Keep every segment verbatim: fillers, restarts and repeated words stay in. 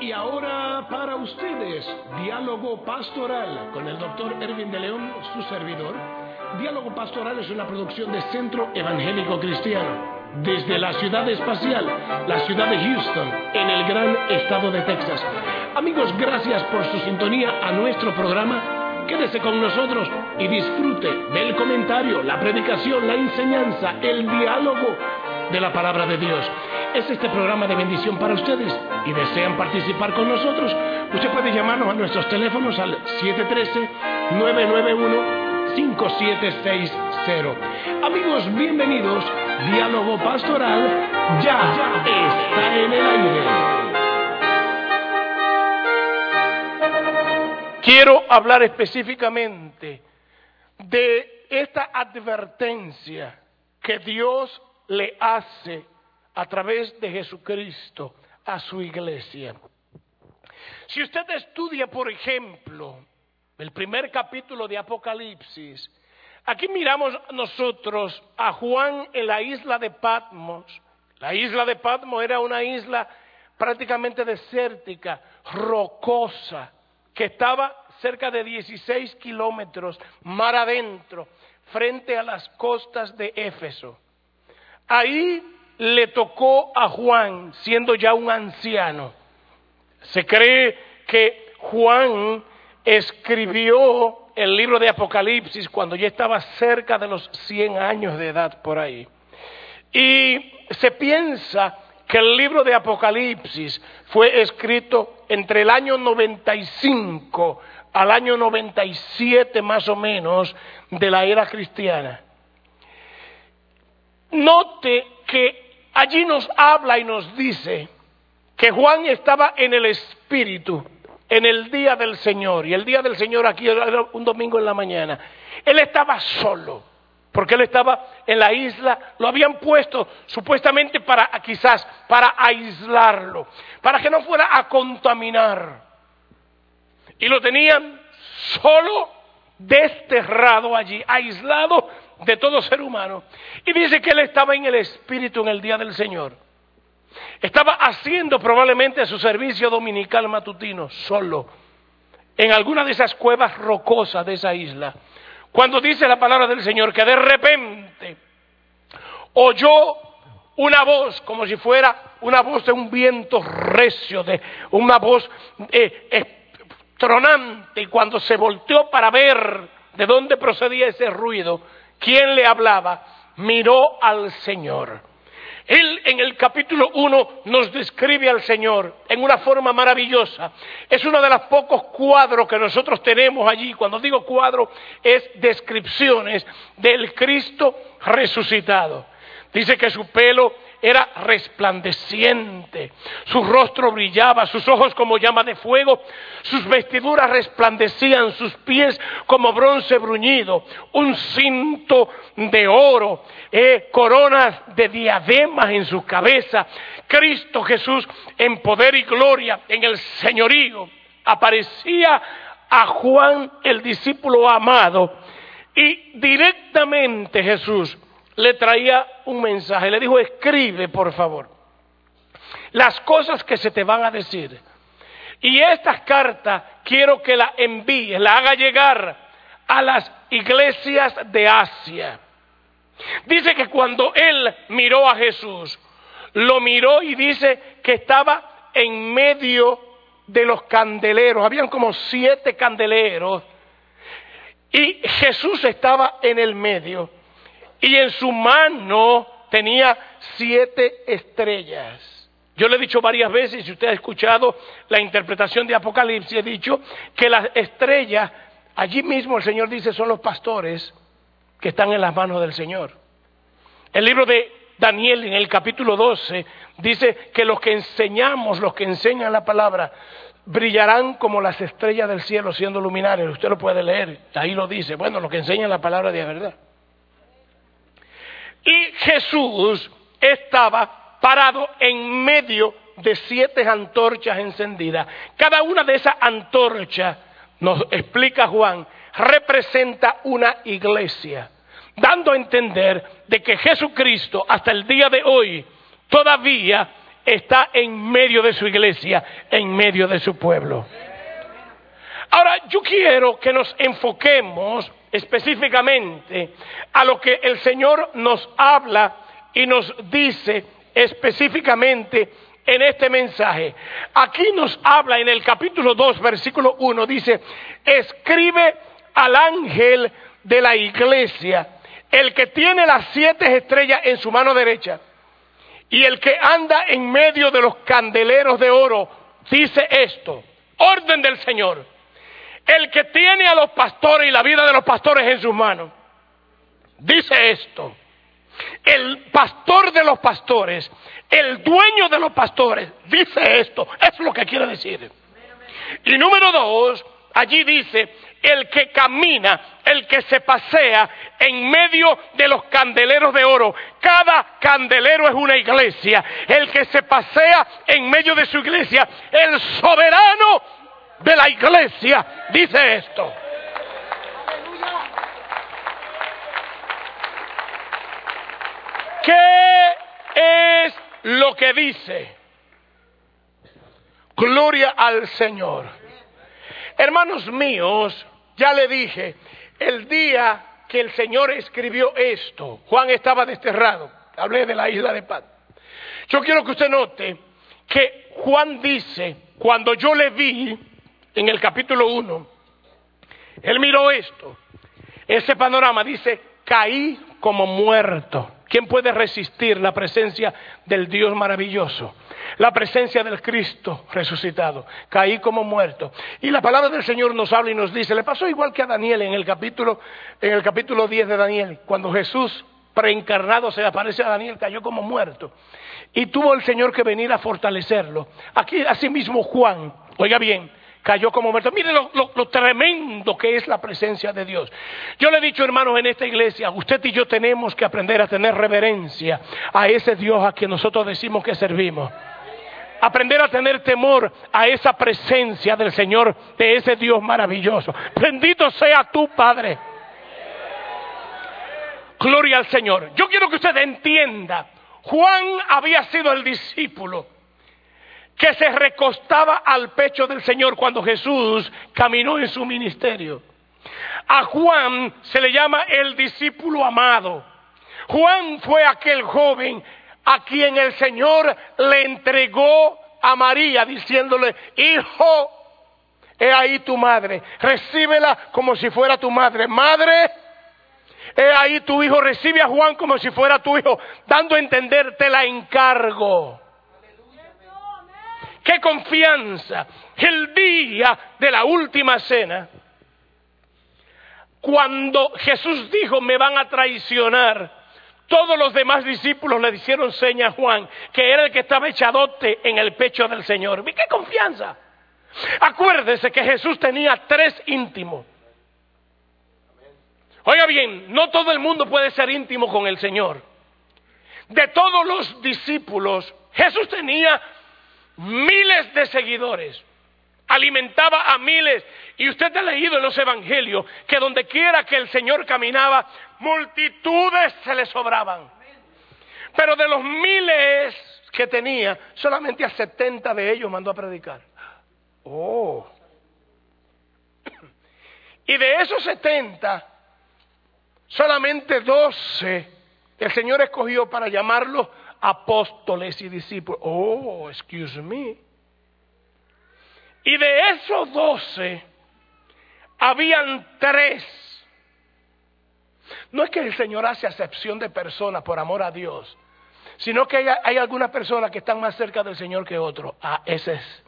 Y ahora para ustedes, Diálogo Pastoral con el doctor Erwin de León, su servidor. Diálogo Pastoral es una producción de Centro Evangélico Cristiano, desde la ciudad espacial, la ciudad de Houston, en el gran estado de Texas. Amigos, gracias por su sintonía a nuestro programa. Quédese con nosotros y disfrute del comentario, la predicación, la enseñanza, el diálogo de la palabra de Dios. Es este programa de bendición para ustedes y desean participar con nosotros. Usted puede llamarnos a nuestros teléfonos al siete uno tres, nueve nueve uno, cinco siete seis cero. Amigos, bienvenidos. Diálogo Pastoral ya, ya está en el aire. Quiero hablar específicamente de esta advertencia que Dios le hace a través de Jesucristo a su iglesia. Si usted estudia, por ejemplo, el primer capítulo de Apocalipsis, aquí miramos nosotros a Juan en la isla de Patmos. La isla de Patmos era una isla prácticamente desértica, rocosa, que estaba cerca de dieciséis kilómetros mar adentro, frente a las costas de Éfeso. Ahí le tocó a Juan, siendo ya un anciano. Se cree que Juan escribió el libro de Apocalipsis cuando ya estaba cerca de los cien años de edad por ahí. Y se piensa que el libro de Apocalipsis fue escrito entre el año noventa y cinco al año noventa y siete más o menos de la era cristiana. Note que allí nos habla y nos dice que Juan estaba en el Espíritu en el día del Señor. Y el día del Señor aquí era un domingo en la mañana. Él estaba solo, porque él estaba en la isla. Lo habían puesto supuestamente para, quizás, para aislarlo, para que no fuera a contaminar. Y lo tenían solo, desterrado allí, aislado de todo ser humano. Y dice que él estaba en el Espíritu en el día del Señor. Estaba haciendo probablemente su servicio dominical matutino solo, en alguna de esas cuevas rocosas de esa isla, cuando dice la palabra del Señor que de repente oyó una voz, como si fuera una voz de un viento recio, de una voz eh, eh, tronante, y cuando se volteó para ver de dónde procedía ese ruido, quién le hablaba, miró al Señor. Él en el capítulo uno nos describe al Señor en una forma maravillosa. Es uno de los pocos cuadros que nosotros tenemos allí. Cuando digo cuadro, es descripciones del Cristo resucitado. Dice que su pelo era resplandeciente, su rostro brillaba, sus ojos como llama de fuego, sus vestiduras resplandecían, sus pies como bronce bruñido, un cinto de oro, eh, coronas de diademas en su cabeza. Cristo Jesús en poder y gloria, en el señorío, aparecía a Juan, el discípulo amado, y directamente Jesús le traía un mensaje, le dijo: escribe por favor las cosas que se te van a decir, y esta carta quiero que la envíes, la haga llegar a las iglesias de Asia. Dice que cuando él miró a Jesús, lo miró y dice que estaba en medio de los candeleros, habían como siete candeleros, y Jesús estaba en el medio. Y en su mano tenía siete estrellas. Yo le he dicho varias veces, si usted ha escuchado la interpretación de Apocalipsis, he dicho que las estrellas, allí mismo el Señor dice, son los pastores que están en las manos del Señor. El libro de Daniel, en el capítulo doce, dice que los que enseñamos, los que enseñan la palabra, brillarán como las estrellas del cielo siendo luminares. Usted lo puede leer, ahí lo dice. Bueno, los que enseñan la palabra de verdad. Y Jesús estaba parado en medio de siete antorchas encendidas. Cada una de esas antorchas, nos explica Juan, representa una iglesia, dando a entender de que Jesucristo hasta el día de hoy todavía está en medio de su iglesia, en medio de su pueblo. Ahora, yo quiero que nos enfoquemos específicamente a lo que el Señor nos habla y nos dice específicamente en este mensaje. Aquí nos habla en el capítulo dos, versículo uno, dice: escribe al ángel de la iglesia, el que tiene las siete estrellas en su mano derecha y el que anda en medio de los candeleros de oro, dice esto: orden del Señor, el que tiene a los pastores y la vida de los pastores en sus manos, dice esto: el pastor de los pastores, el dueño de los pastores, dice esto. Eso es lo que quiere decir. Y número dos, allí dice: el que camina, el que se pasea en medio de los candeleros de oro. Cada candelero es una iglesia. El que se pasea en medio de su iglesia, el soberano de la iglesia, dice esto. ¿Qué es lo que dice? Gloria al Señor. Hermanos míos, ya le dije, el día que el Señor escribió esto, Juan estaba desterrado. Hablé de la isla de Patmos. Yo quiero que usted note que Juan dice, cuando yo le vi en el capítulo uno, él miró esto, ese panorama, dice: caí como muerto. ¿Quién puede resistir la presencia del Dios maravilloso? La presencia del Cristo resucitado. Caí como muerto. Y la palabra del Señor nos habla y nos dice, le pasó igual que a Daniel en el capítulo, en el capítulo diez de Daniel, cuando Jesús preencarnado se aparece a Daniel, cayó como muerto. Y tuvo el Señor que venir a fortalecerlo. Aquí asimismo Juan, oiga bien, cayó como muerto. Miren lo, lo, lo tremendo que es la presencia de Dios. Yo le he dicho, hermanos, en esta iglesia, usted y yo tenemos que aprender a tener reverencia a ese Dios a quien nosotros decimos que servimos. Aprender a tener temor a esa presencia del Señor, de ese Dios maravilloso. Bendito sea tu Padre. Gloria al Señor. Yo quiero que usted entienda, Juan había sido el discípulo que se recostaba al pecho del Señor cuando Jesús caminó en su ministerio. A Juan se le llama el discípulo amado. Juan fue aquel joven a quien el Señor le entregó a María, diciéndole: hijo, he ahí tu madre, recíbela como si fuera tu madre. Madre, he ahí tu hijo, recibe a Juan como si fuera tu hijo, dando a entender, te la encargo. ¡Qué confianza! El día de la última cena, cuando Jesús dijo, me van a traicionar, todos los demás discípulos le hicieron seña a Juan, que era el que estaba echadote en el pecho del Señor. ¡Qué confianza! Acuérdese que Jesús tenía tres íntimos. Oiga bien, no todo el mundo puede ser íntimo con el Señor. De todos los discípulos, Jesús tenía miles de seguidores, alimentaba a miles, y usted ha leído en los evangelios que donde quiera que el Señor caminaba, multitudes se le sobraban. Pero de los miles que tenía, solamente a setenta de ellos mandó a predicar. Oh. Y de esos setenta, solamente doce el Señor escogió para llamarlos apóstoles y discípulos. Oh, excuse me. Y de esos doce, habían tres. No es que el Señor hace acepción de personas por amor a Dios, sino que hay, hay algunas personas que están más cerca del Señor que otros. Ah, ese es.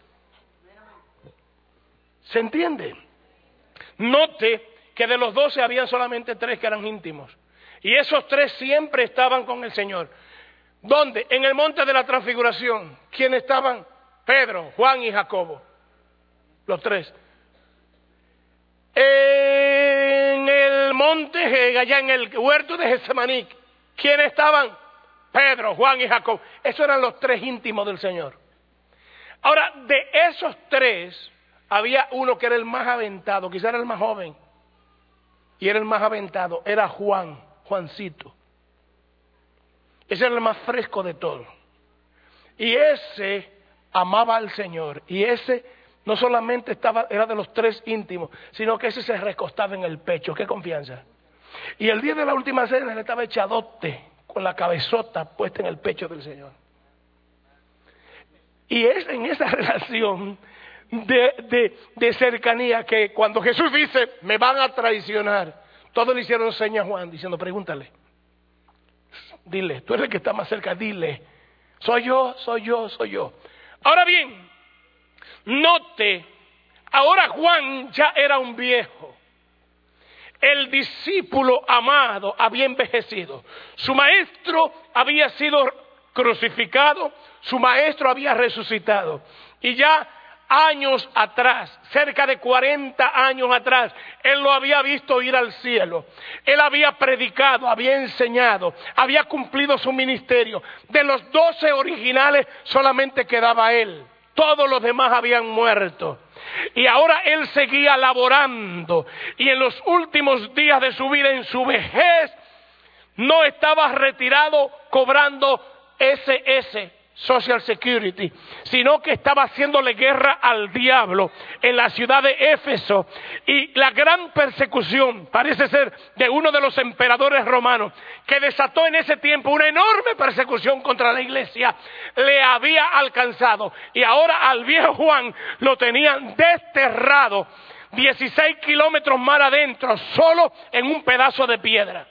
¿Se entiende? Note que de los doce habían solamente tres que eran íntimos. Y esos tres siempre estaban con el Señor. ¿Dónde? En el monte de la transfiguración. ¿Quiénes estaban? Pedro, Juan y Jacobo. Los tres. En el monte, allá en el huerto de Getsemaní, ¿quiénes estaban? Pedro, Juan y Jacobo. Esos eran los tres íntimos del Señor. Ahora, de esos tres, había uno que era el más aventado, quizá era el más joven. Y era el más aventado, era Juan, Juancito. Ese era el más fresco de todos. Y ese amaba al Señor. Y ese no solamente estaba, era de los tres íntimos, sino que ese se recostaba en el pecho. ¡Qué confianza! Y el día de la última cena él estaba echadote, con la cabezota puesta en el pecho del Señor. Y es en esa relación de, de, de cercanía que cuando Jesús dice, me van a traicionar, todos le hicieron señas a Juan diciendo, pregúntale, dile, tú eres el que está más cerca, dile, soy yo, soy yo, soy yo. Ahora bien, note, ahora Juan ya era un viejo. El discípulo amado había envejecido. Su maestro había sido crucificado, su maestro había resucitado. Y ya años atrás, cerca de cuarenta años atrás, él lo había visto ir al cielo. Él había predicado, había enseñado, había cumplido su ministerio. De los doce originales solamente quedaba él. Todos los demás habían muerto. Y ahora él seguía laborando. Y en los últimos días de su vida, en su vejez, no estaba retirado cobrando ese ese Social Security, sino que estaba haciéndole guerra al diablo en la ciudad de Éfeso. Y la gran persecución, parece ser, de uno de los emperadores romanos, que desató en ese tiempo una enorme persecución contra la iglesia, le había alcanzado. Y ahora al viejo Juan lo tenían desterrado dieciséis kilómetros más adentro, solo en un pedazo de piedra.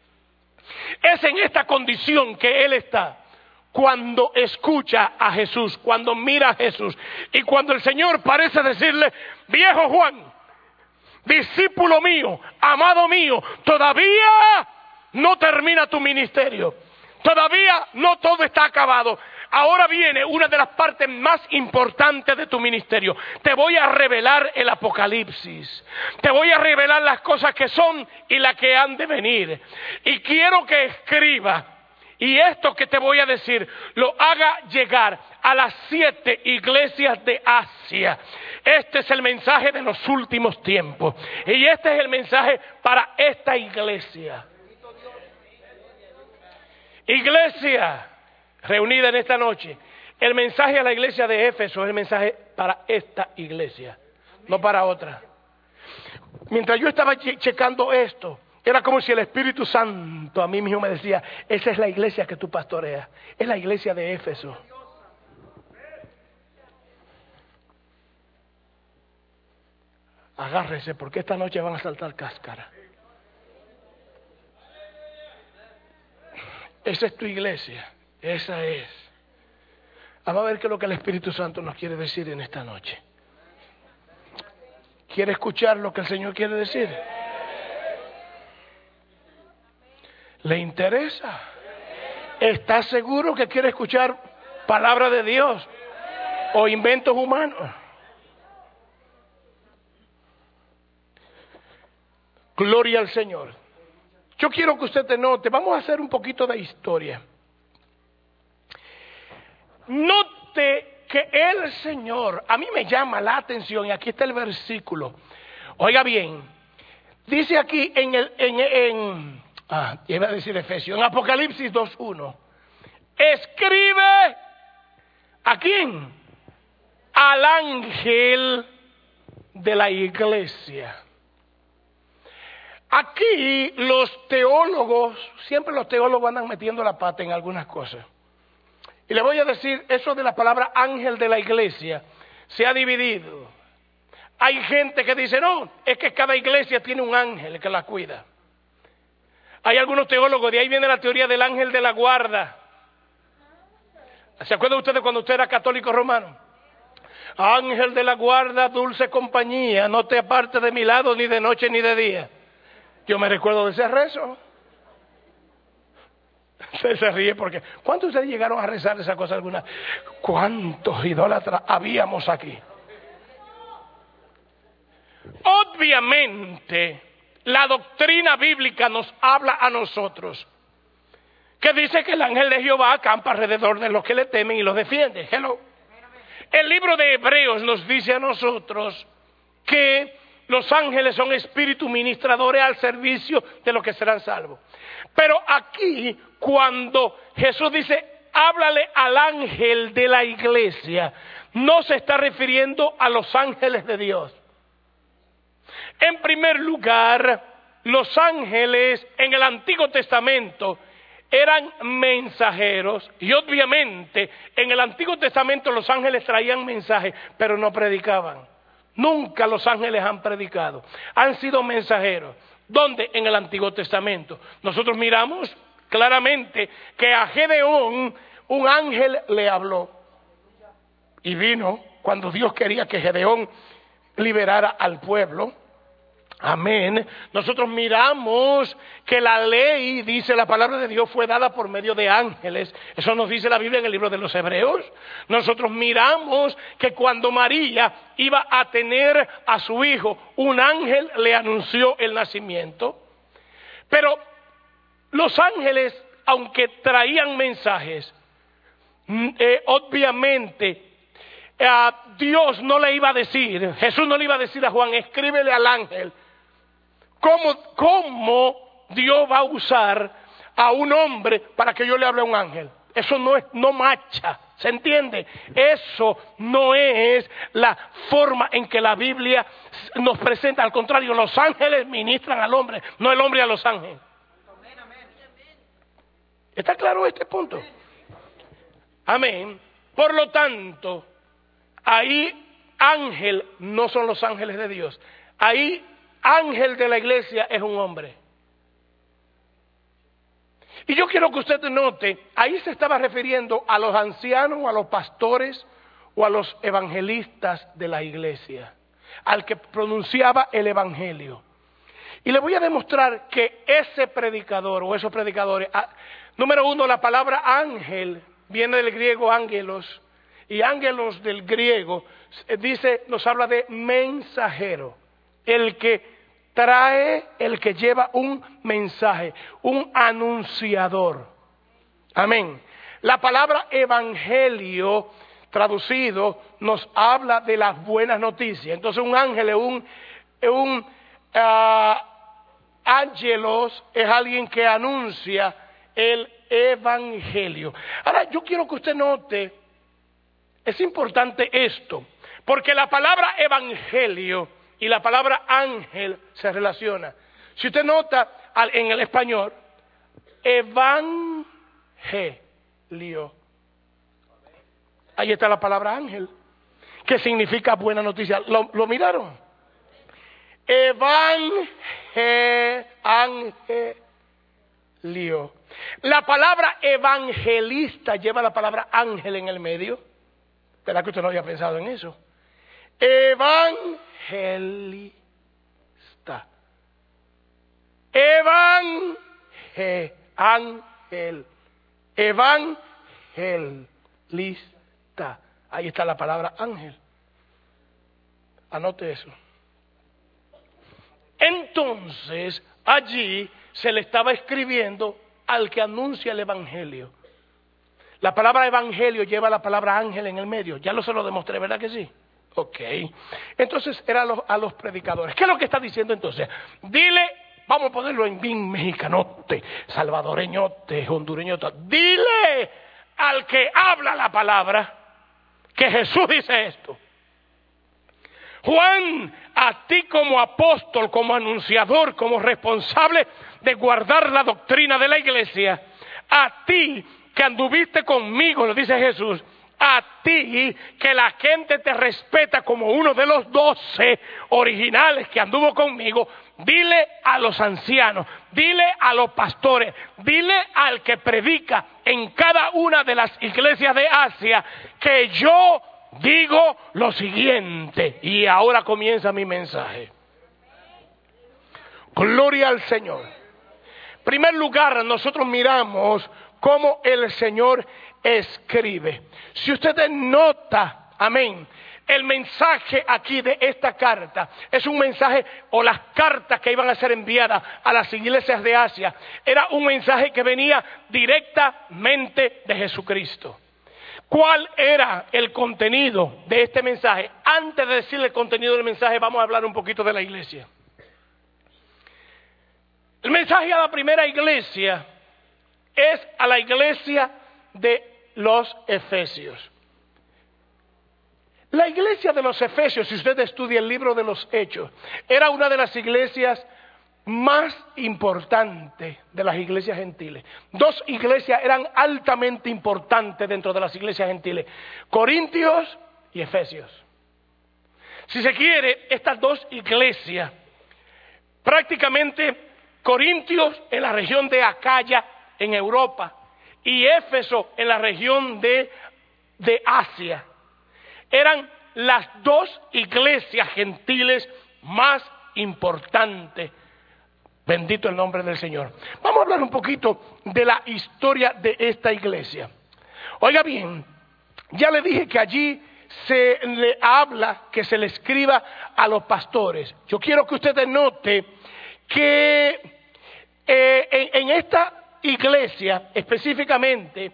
Es en esta condición que él está cuando escucha a Jesús, cuando mira a Jesús, y cuando el Señor parece decirle, viejo Juan, discípulo mío, amado mío, todavía no termina tu ministerio, todavía no todo está acabado. Ahora viene una de las partes más importantes de tu ministerio. Te voy a revelar el Apocalipsis. Te voy a revelar las cosas que son y las que han de venir. Y quiero que escriba. Y esto que te voy a decir, lo haga llegar a las siete iglesias de Asia. Este es el mensaje de los últimos tiempos. Y este es el mensaje para esta iglesia. Iglesia reunida en esta noche. El mensaje a la iglesia de Éfeso es el mensaje para esta iglesia, no para otra. Mientras yo estaba checando esto, era como si el Espíritu Santo a mí mismo me decía, esa es la iglesia que tú pastoreas, es la iglesia de Éfeso. Agárrese, porque esta noche van a saltar cáscara. Esa es tu iglesia, esa es. Vamos a ver qué es lo que el Espíritu Santo nos quiere decir en esta noche. ¿Quiere escuchar lo que el Señor quiere decir? ¿Le interesa? ¿Está seguro que quiere escuchar palabra de Dios o inventos humanos? Gloria al Señor. Yo quiero que usted te note, vamos a hacer un poquito de historia. Note que el Señor, a mí me llama la atención, y aquí está el versículo. Oiga bien, dice aquí en el en, en ah, iba a decir Efesios, en Apocalipsis dos uno. Escribe ¿a quién? Al ángel de la iglesia. Aquí los teólogos, siempre los teólogos andan metiendo la pata en algunas cosas. Y le voy a decir, eso de la palabra ángel de la iglesia se ha dividido. Hay gente que dice, no, es que cada iglesia tiene un ángel que la cuida. Hay algunos teólogos, de ahí viene la teoría del ángel de la guarda. ¿Se acuerdan ustedes cuando usted era católico romano? Ángel de la guarda, dulce compañía, no te apartes de mi lado ni de noche ni de día. Yo me recuerdo de ese rezo. Usted se ríe porque ¿cuántos de ustedes llegaron a rezar esa cosa alguna? ¿Cuántos idólatras habíamos aquí? Obviamente, la doctrina bíblica nos habla a nosotros, que dice que el ángel de Jehová acampa alrededor de los que le temen y los defiende. Hello. El libro de Hebreos nos dice a nosotros que los ángeles son espíritus ministradores al servicio de los que serán salvos. Pero aquí, cuando Jesús dice háblale al ángel de la iglesia, no se está refiriendo a los ángeles de Dios. En primer lugar, los ángeles en el Antiguo Testamento eran mensajeros, y obviamente en el Antiguo Testamento los ángeles traían mensajes, pero no predicaban. Nunca los ángeles han predicado, han sido mensajeros. ¿Dónde? En el Antiguo Testamento. Nosotros miramos claramente que a Gedeón un ángel le habló, y vino cuando Dios quería que Gedeón liberara al pueblo. Amén. Nosotros miramos que la ley, dice la palabra de Dios, fue dada por medio de ángeles. Eso nos dice la Biblia en el libro de los Hebreos. Nosotros miramos que cuando María iba a tener a su hijo, un ángel le anunció el nacimiento. Pero los ángeles, aunque traían mensajes, eh, obviamente eh, Dios no le iba a decir, Jesús no le iba a decir a Juan, escríbele al ángel. ¿Cómo, ¿Cómo Dios va a usar a un hombre para que yo le hable a un ángel? Eso no es, no macha, ¿se entiende? Eso no es la forma en que la Biblia nos presenta. Al contrario, los ángeles ministran al hombre, no el hombre a los ángeles. ¿Está claro este punto? Amén. Por lo tanto, ahí ángel no son los ángeles de Dios. Ahí ángel de la iglesia es un hombre. Y yo quiero que usted note, ahí se estaba refiriendo a los ancianos, o a los pastores, o a los evangelistas de la iglesia, al que pronunciaba el evangelio. Y le voy a demostrar que ese predicador, o esos predicadores, ah, número uno, la palabra ángel viene del griego ángelos, y ángelos del griego dice, nos habla de mensajero, el que trae, el que lleva un mensaje, un anunciador. Amén. La palabra evangelio, traducido, nos habla de las buenas noticias. Entonces un ángel es un, es un uh, ángelos, es alguien que anuncia el evangelio. Ahora yo quiero que usted note, es importante esto, porque la palabra evangelio y la palabra ángel se relaciona. Si usted nota en el español, evangelio. Ahí está la palabra ángel, que significa buena noticia. ¿Lo, lo miraron? Evangelio. La palabra evangelista lleva la palabra ángel en el medio. ¿Verdad que usted no había pensado en eso? Evangelista. Evangel, ángel, evangelista. Ahí está la palabra ángel. Anote eso. Entonces, allí se le estaba escribiendo al que anuncia el evangelio. La palabra evangelio lleva la palabra ángel en el medio. Ya lo se lo demostré, ¿verdad que sí? Ok. Entonces era a los, a los predicadores. ¿Qué es lo que está diciendo entonces? Dile, vamos a ponerlo en bien mexicanote, salvadoreñote, hondureñote. Dile al que habla la palabra que Jesús dice esto. Juan, a ti como apóstol, como anunciador, como responsable de guardar la doctrina de la iglesia, a ti que anduviste conmigo, lo dice Jesús, a ti que la gente te respeta como uno de los doce originales que anduvo conmigo, dile a los ancianos, dile a los pastores, dile al que predica en cada una de las iglesias de Asia que yo digo lo siguiente. Y ahora comienza mi mensaje. Gloria al Señor. En primer lugar, nosotros miramos cómo el Señor escribe. Si usted nota, amén, el mensaje aquí de esta carta es un mensaje, o las cartas que iban a ser enviadas a las iglesias de Asia, era un mensaje que venía directamente de Jesucristo. ¿Cuál era el contenido de este mensaje? Antes de decirle el contenido del mensaje, vamos a hablar un poquito de la iglesia. El mensaje a la primera iglesia es a la iglesia de los Efesios. La iglesia de los Efesios, si usted estudia el libro de los Hechos, era una de las iglesias más importantes de las iglesias gentiles. Dos iglesias eran altamente importantes dentro de las iglesias gentiles: Corintios y Efesios. Si se quiere, estas dos iglesias, prácticamente Corintios en la región de Acaya, en Europa, y Éfeso en la región de, de Asia, eran las dos iglesias gentiles más importantes. Bendito el nombre del Señor. Vamos a hablar un poquito de la historia de esta iglesia. Oiga bien, ya le dije que allí se le habla, que se le escriba a los pastores. Yo quiero que usted note que eh, en, en esta iglesia específicamente,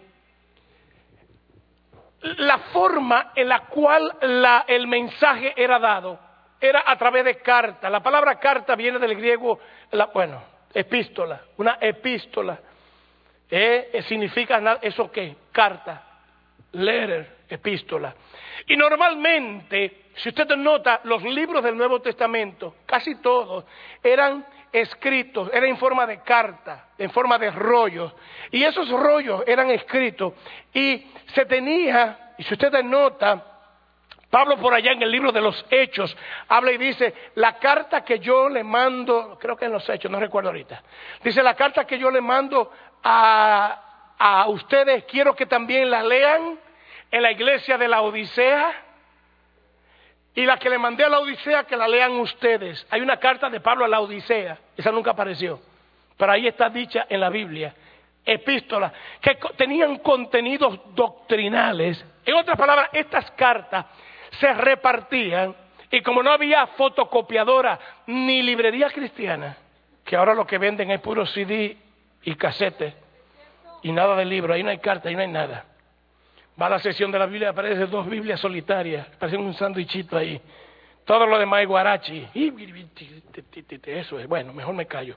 la forma en la cual la, el mensaje era dado era a través de carta. La palabra carta viene del griego, la, bueno, epístola, una epístola. Eh, significa eso qué, carta, letter, epístola. Y normalmente, si usted nota, los libros del Nuevo Testamento, casi todos, eran escritos, eran en forma de carta, en forma de rollos. Y esos rollos eran escritos y se tenía, y si usted nota, Pablo por allá en el libro de los Hechos habla y dice: la carta que yo le mando, creo que en los Hechos, no recuerdo ahorita, dice: la carta que yo le mando a, a ustedes, quiero que también la lean en la iglesia de la Odisea, y la que le mandé a la Odisea, que la lean ustedes. Hay una carta de Pablo a la Odisea, esa nunca apareció, pero ahí está dicha en la Biblia, epístolas, que tenían contenidos doctrinales. En otras palabras, estas cartas se repartían, y como no había fotocopiadora ni librería cristiana, que ahora lo que venden es puro C D y casete, y nada de libro, ahí no hay carta, ahí no hay nada. Va a la sesión de la Biblia, aparecen dos Biblias solitarias, parecen un sándwichito ahí. Todo lo demás es guarachi. Eso es, bueno, mejor me callo.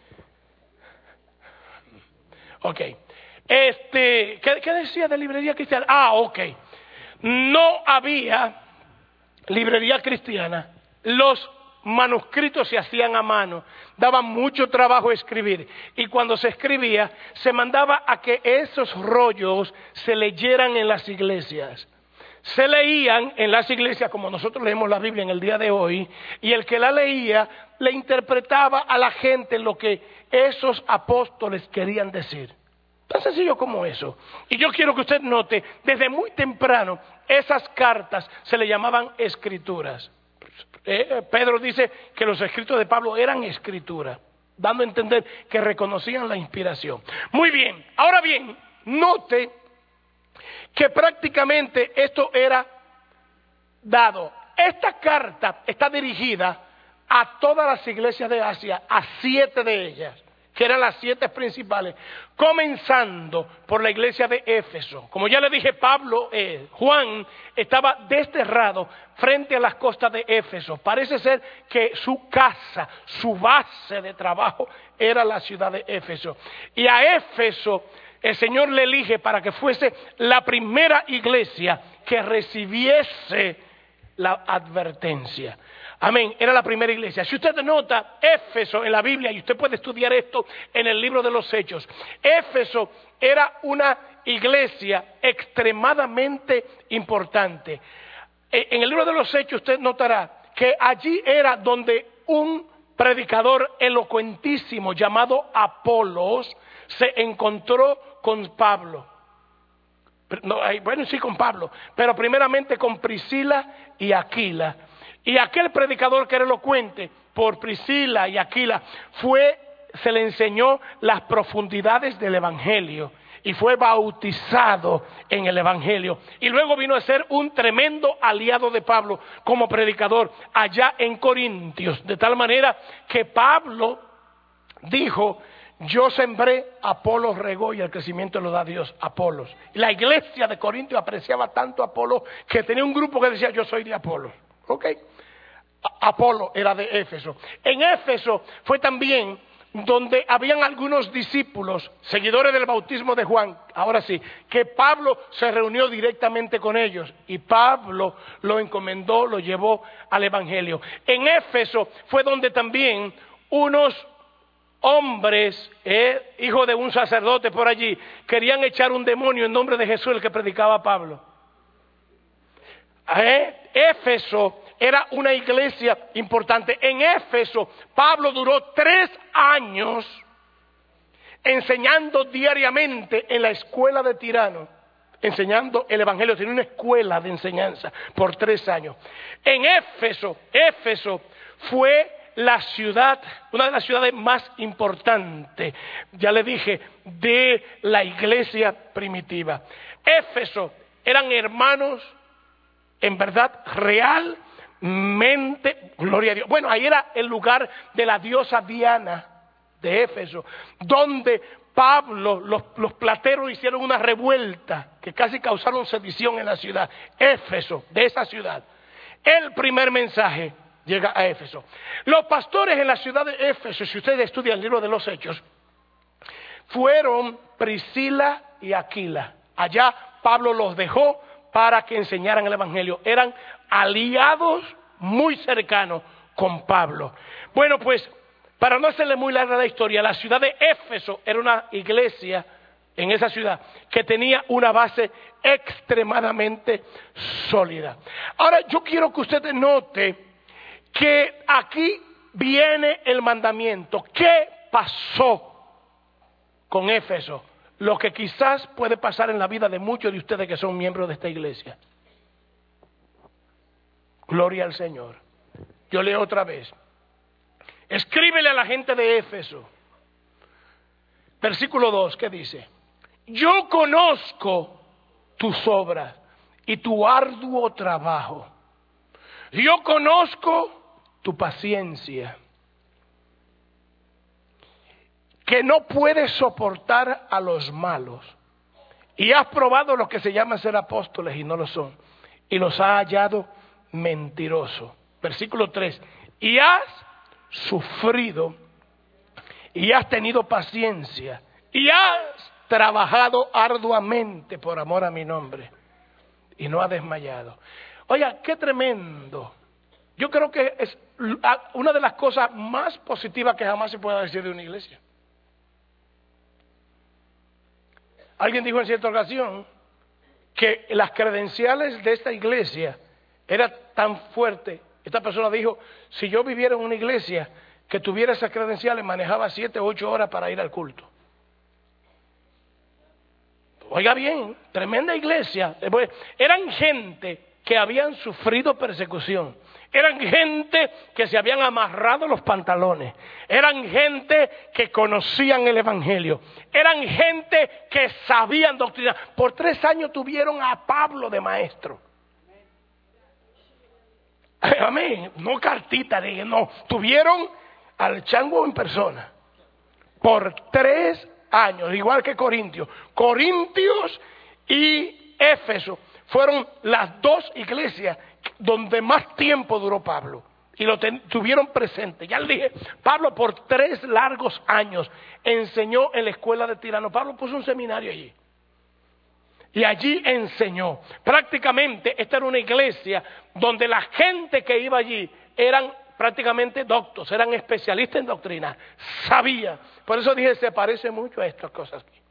Ok. Este, ¿qué, qué decía de librería cristiana? Ah, ok. No había librería cristiana. Los manuscritos se hacían a mano. Daba mucho trabajo escribir. Y cuando se escribía, se mandaba a que esos rollos se leyeran en las iglesias. Se leían en las iglesias como nosotros leemos la Biblia en el día de hoy, y el que la leía le interpretaba a la gente lo que esos apóstoles querían decir. Tan sencillo como eso. Y yo quiero que usted note, desde muy temprano, esas cartas se le llamaban escrituras. Eh, Pedro dice que los escritos de Pablo eran escritura, dando a entender que reconocían la inspiración. Muy bien, ahora bien, note que prácticamente esto era dado. Esta carta está dirigida a todas las iglesias de Asia, a siete de ellas, que eran las siete principales, comenzando por la iglesia de Éfeso. Como ya le dije, Pablo, eh, Juan estaba desterrado frente a las costas de Éfeso. Parece ser que su casa, su base de trabajo era la ciudad de Éfeso. Y a Éfeso el Señor le elige para que fuese la primera iglesia que recibiese la advertencia. Amén, era la primera iglesia. Si usted nota, Éfeso en la Biblia, y usted puede estudiar esto en el libro de los Hechos, Éfeso era una iglesia extremadamente importante. En el libro de los Hechos usted notará que allí era donde un predicador elocuentísimo llamado Apolos se encontró con Pablo. No, bueno, sí, con Pablo, pero primeramente con Priscila y Aquila. Y aquel predicador que era elocuente, por Priscila y Aquila, fue, se le enseñó las profundidades del Evangelio y fue bautizado en el Evangelio. Y luego vino a ser un tremendo aliado de Pablo como predicador allá en Corintios. De tal manera que Pablo dijo: yo sembré, Apolos regó, y el crecimiento lo da Dios. Apolos. La iglesia de Corintios apreciaba tanto a Apolos que tenía un grupo que decía: yo soy de Apolos. ¿Ok? Apolo era de Éfeso. En Éfeso fue también donde habían algunos discípulos, seguidores del bautismo de Juan, ahora sí, que Pablo se reunió directamente con ellos y Pablo lo encomendó, lo llevó al Evangelio. En Éfeso fue donde también unos hombres, eh, hijos de un sacerdote por allí, querían echar un demonio en nombre de Jesús, el que predicaba Pablo. Eh, Éfeso era una iglesia importante. En Éfeso, Pablo duró tres años enseñando diariamente en la escuela de Tirano, enseñando el Evangelio. Tenía una escuela de enseñanza por tres años. En Éfeso, Éfeso fue la ciudad, una de las ciudades más importantes, ya le dije, de la iglesia primitiva. Éfeso eran hermanos, en verdad, realmente, gloria a Dios. Bueno, ahí era el lugar de la diosa Diana de Éfeso, donde Pablo, los, los plateros hicieron una revuelta que casi causaron sedición en la ciudad. Éfeso, de esa ciudad. El primer mensaje llega a Éfeso. Los pastores en la ciudad de Éfeso, si ustedes estudian el libro de los Hechos, fueron Priscila y Aquila. Allá Pablo los dejó para que enseñaran el Evangelio. Eran aliados muy cercanos con Pablo. Bueno, pues, para no hacerle muy larga la historia, la ciudad de Éfeso era una iglesia en esa ciudad que tenía una base extremadamente sólida. Ahora, yo quiero que usted note que aquí viene el mandamiento. ¿Qué pasó con Éfeso? Lo que quizás puede pasar en la vida de muchos de ustedes que son miembros de esta iglesia. Gloria al Señor. Yo leo otra vez. Escríbele a la gente de Éfeso. Versículo dos, ¿qué dice? Yo conozco tus obras y tu arduo trabajo. Yo conozco tu paciencia, que no puedes soportar a los malos, y has probado lo que se llama ser apóstoles y no lo son, y los has hallado mentirosos. Versículo tres, y has sufrido, y has tenido paciencia, y has trabajado arduamente por amor a mi nombre, y no has desmayado. Oiga, qué tremendo. Yo creo que es una de las cosas más positivas que jamás se pueda decir de una iglesia. Alguien dijo en cierta ocasión que las credenciales de esta iglesia eran tan fuertes. Esta persona dijo, si yo viviera en una iglesia que tuviera esas credenciales, manejaba siete o ocho horas para ir al culto. Oiga bien, tremenda iglesia. Eran gente que habían sufrido persecución. Eran gente que se habían amarrado los pantalones. Eran gente que conocían el Evangelio. Eran gente que sabían doctrina. Por tres años tuvieron a Pablo de maestro. Amén. No cartita, no. Tuvieron al chango en persona. Por tres años, igual que Corintios. Corintios y Éfeso fueron las dos iglesias donde más tiempo duró Pablo, y lo ten, tuvieron presente. Ya le dije, Pablo por tres largos años enseñó en la escuela de Tirano. Pablo puso un seminario allí, y allí enseñó. Prácticamente esta era una iglesia donde la gente que iba allí eran prácticamente doctos, eran especialistas en doctrina, sabían. Por eso dije, se parece mucho a estas cosas aquí.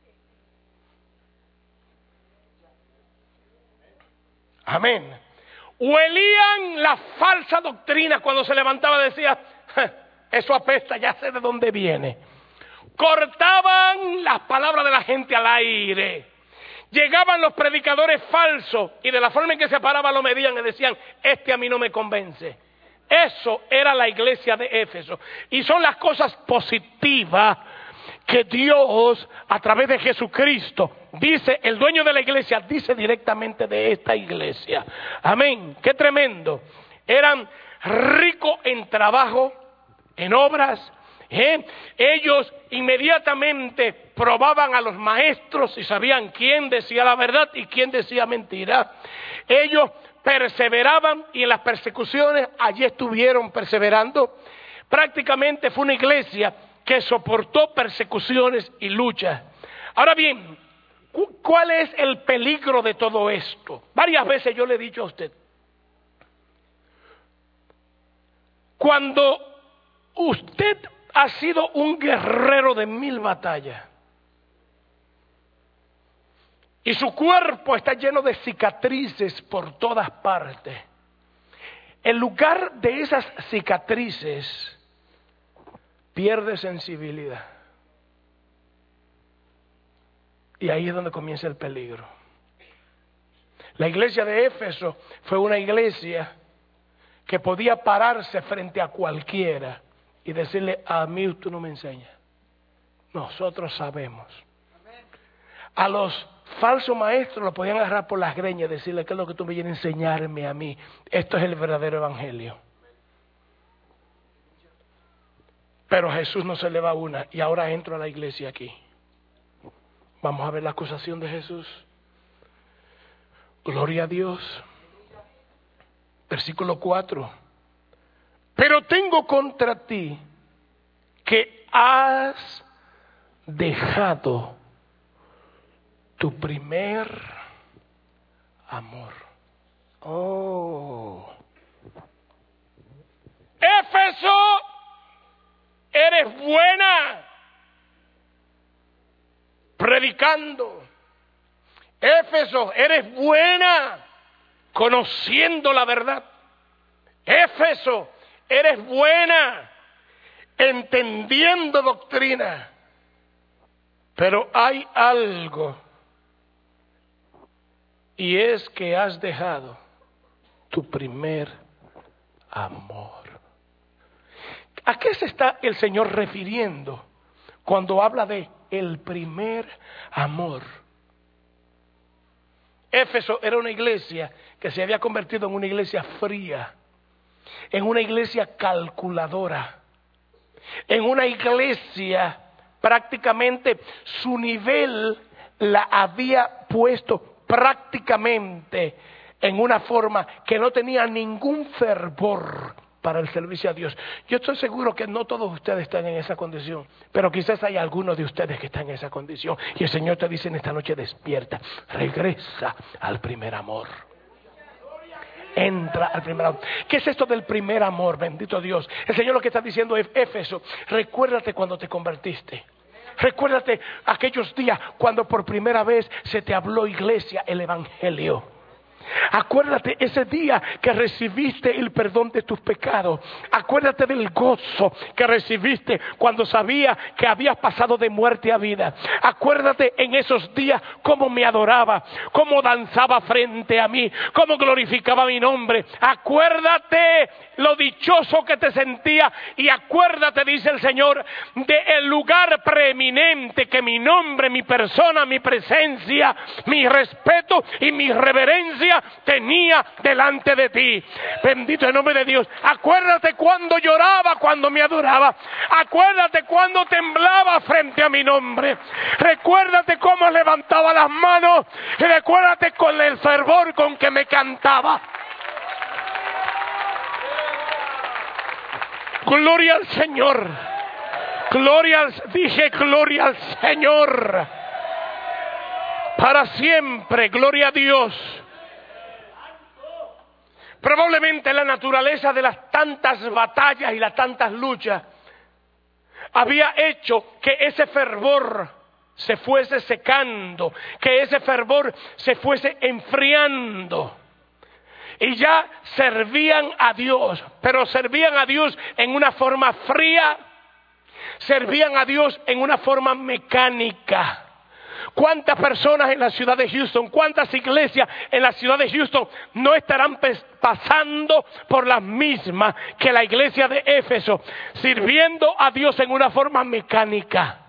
Amén. Huelían la falsa doctrina. Cuando se levantaba decía, eso apesta, ya sé de dónde viene. Cortaban las palabras de la gente al aire. Llegaban los predicadores falsos y de la forma en que se paraba lo medían y decían, este a mí no me convence. Eso era la iglesia de Éfeso. Y son las cosas positivas que Dios, a través de Jesucristo, dice, el dueño de la iglesia, dice directamente de esta iglesia. Amén. Qué tremendo. Eran ricos en trabajo, en obras. ¿eh? Ellos inmediatamente probaban a los maestros y sabían quién decía la verdad y quién decía mentira. Ellos perseveraban y en las persecuciones allí estuvieron perseverando. Prácticamente fue una iglesia que soportó persecuciones y luchas. Ahora bien, ¿cuál es el peligro de todo esto? Varias veces yo le he dicho a usted, cuando usted ha sido un guerrero de mil batallas y su cuerpo está lleno de cicatrices por todas partes, en lugar de esas cicatrices pierde sensibilidad. Y ahí es donde comienza el peligro. La iglesia de Éfeso fue una iglesia que podía pararse frente a cualquiera y decirle: a mí tú no me enseñas, nosotros sabemos. A los falsos maestros lo podían agarrar por las greñas y decirle: ¿qué es lo que tú me vienes a enseñarme a mí? Esto es el verdadero evangelio. Pero Jesús no se le va una, y ahora entro a la iglesia aquí. Vamos a ver la acusación de Jesús. Gloria a Dios. Versículo cuatro. Pero tengo contra ti que has dejado tu primer amor. Oh. Éfeso, eres buena predicando. Éfeso, eres buena conociendo la verdad. Éfeso, eres buena entendiendo doctrina. Pero hay algo, y es que has dejado tu primer amor. ¿A qué se está el Señor refiriendo cuando habla de el primer amor? Éfeso era una iglesia que se había convertido en una iglesia fría, en una iglesia calculadora, en una iglesia prácticamente su nivel la había puesto prácticamente en una forma que no tenía ningún fervor para el servicio a Dios. Yo estoy seguro que no todos ustedes están en esa condición, pero quizás hay algunos de ustedes que están en esa condición, y el Señor te dice en esta noche: despierta, regresa al primer amor. Entra al primer amor. ¿Qué es esto del primer amor? Bendito Dios. El Señor lo que está diciendo es: Éfeso, recuérdate cuando te convertiste. Recuérdate aquellos días cuando por primera vez se te habló, iglesia, el evangelio. Acuérdate ese día que recibiste el perdón de tus pecados. Acuérdate del gozo que recibiste cuando sabías que habías pasado de muerte a vida. Acuérdate en esos días cómo me adoraba, cómo danzaba frente a mí, cómo glorificaba mi nombre. Acuérdate lo dichoso que te sentía, y acuérdate, dice el Señor, del lugar preeminente que mi nombre, mi persona, mi presencia, mi respeto y mi reverencia tenía delante de ti. Bendito el nombre de Dios. Acuérdate cuando lloraba, cuando me adoraba. Acuérdate cuando temblaba frente a mi nombre. Recuérdate cómo levantaba las manos. Y recuérdate con el fervor con que me cantaba. Gloria al Señor. Gloria al, dije gloria al Señor. Para siempre, gloria a Dios. Probablemente la naturaleza de las tantas batallas y las tantas luchas había hecho que ese fervor se fuese secando, que ese fervor se fuese enfriando. Y ya servían a Dios, pero servían a Dios en una forma fría, servían a Dios en una forma mecánica. ¿Cuántas personas en la ciudad de Houston, cuántas iglesias en la ciudad de Houston no estarán pasando por las mismas que la iglesia de Éfeso, sirviendo a Dios en una forma mecánica?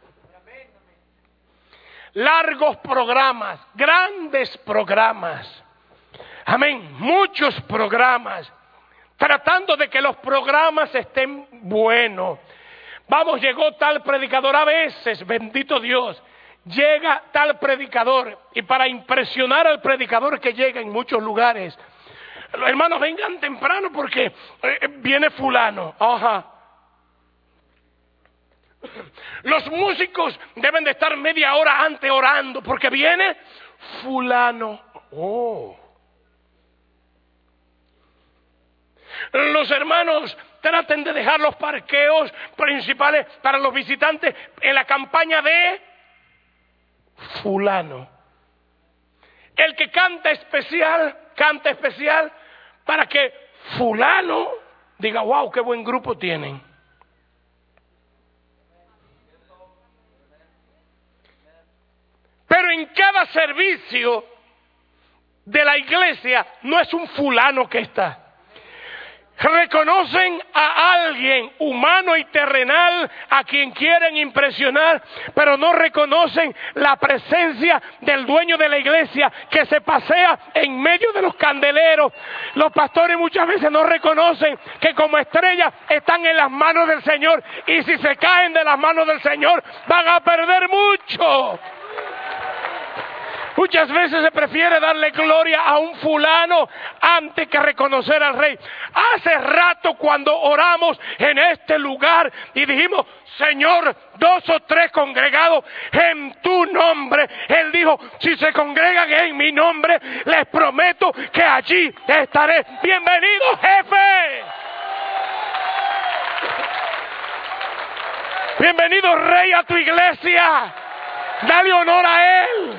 Largos programas, grandes programas, amén, muchos programas, tratando de que los programas estén buenos. Vamos, llegó tal predicador a veces, bendito Dios. Llega tal predicador, y para impresionar al predicador que llega en muchos lugares, hermanos, vengan temprano porque eh, viene fulano. Ajá. Los músicos deben de estar media hora antes orando porque viene fulano. Oh. Los hermanos traten de dejar los parqueos principales para los visitantes en la campaña de fulano. El que canta especial, canta especial para que fulano diga, wow, qué buen grupo tienen. Pero en cada servicio de la iglesia no es un fulano que está. Reconocen a alguien humano y terrenal a quien quieren impresionar, pero no reconocen la presencia del dueño de la iglesia que se pasea en medio de los candeleros. Los pastores muchas veces no reconocen que como estrellas están en las manos del Señor, y si se caen de las manos del Señor van a perder mucho. Muchas veces se prefiere darle gloria a un fulano antes que reconocer al Rey. Hace rato cuando oramos en este lugar y dijimos, Señor, dos o tres congregados en tu nombre. Él dijo, si se congregan en mi nombre, les prometo que allí estaré. Bienvenido, jefe. Bienvenido, Rey, a tu iglesia. Dale honor a Él.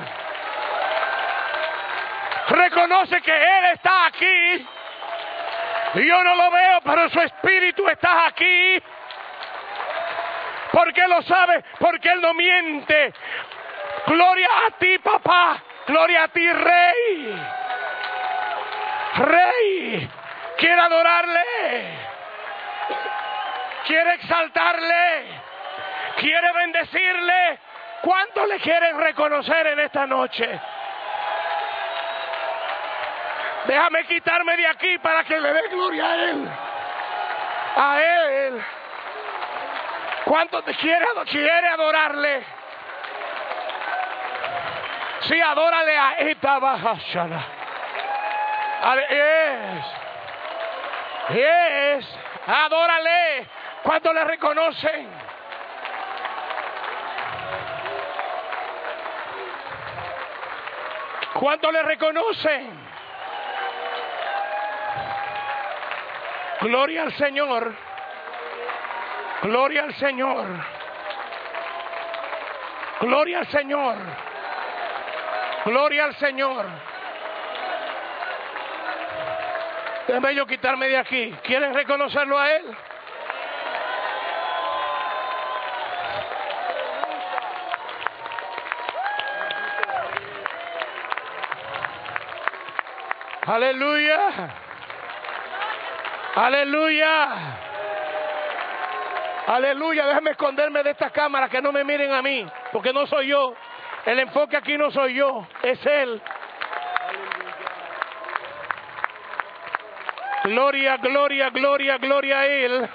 Reconoce que Él está aquí. Yo no lo veo, pero su espíritu está aquí. ¿Por qué lo sabe? Porque Él no miente. Gloria a ti, papá. Gloria a ti, Rey. Rey. Quiere adorarle. Quiere exaltarle. Quiere bendecirle. ¿Cuánto le quieren reconocer en esta noche? Déjame quitarme de aquí para que le dé gloria a Él. A Él. ¿Cuánto te quiere, quiere adorarle? Sí, adórale a esta bajashana. Es. Es. Adórale. ¿Cuánto le reconocen? ¿Cuánto le reconocen? Gloria al Señor. Gloria al Señor. Gloria al Señor. Gloria al Señor. Déjame yo quitarme de aquí. ¿Quieren reconocerlo a Él? Aleluya. Aleluya. Aleluya. Déjame esconderme de esta cámara, que no me miren a mí, porque no soy yo. El enfoque aquí no soy yo, es Él. Gloria, gloria, gloria, gloria a Él.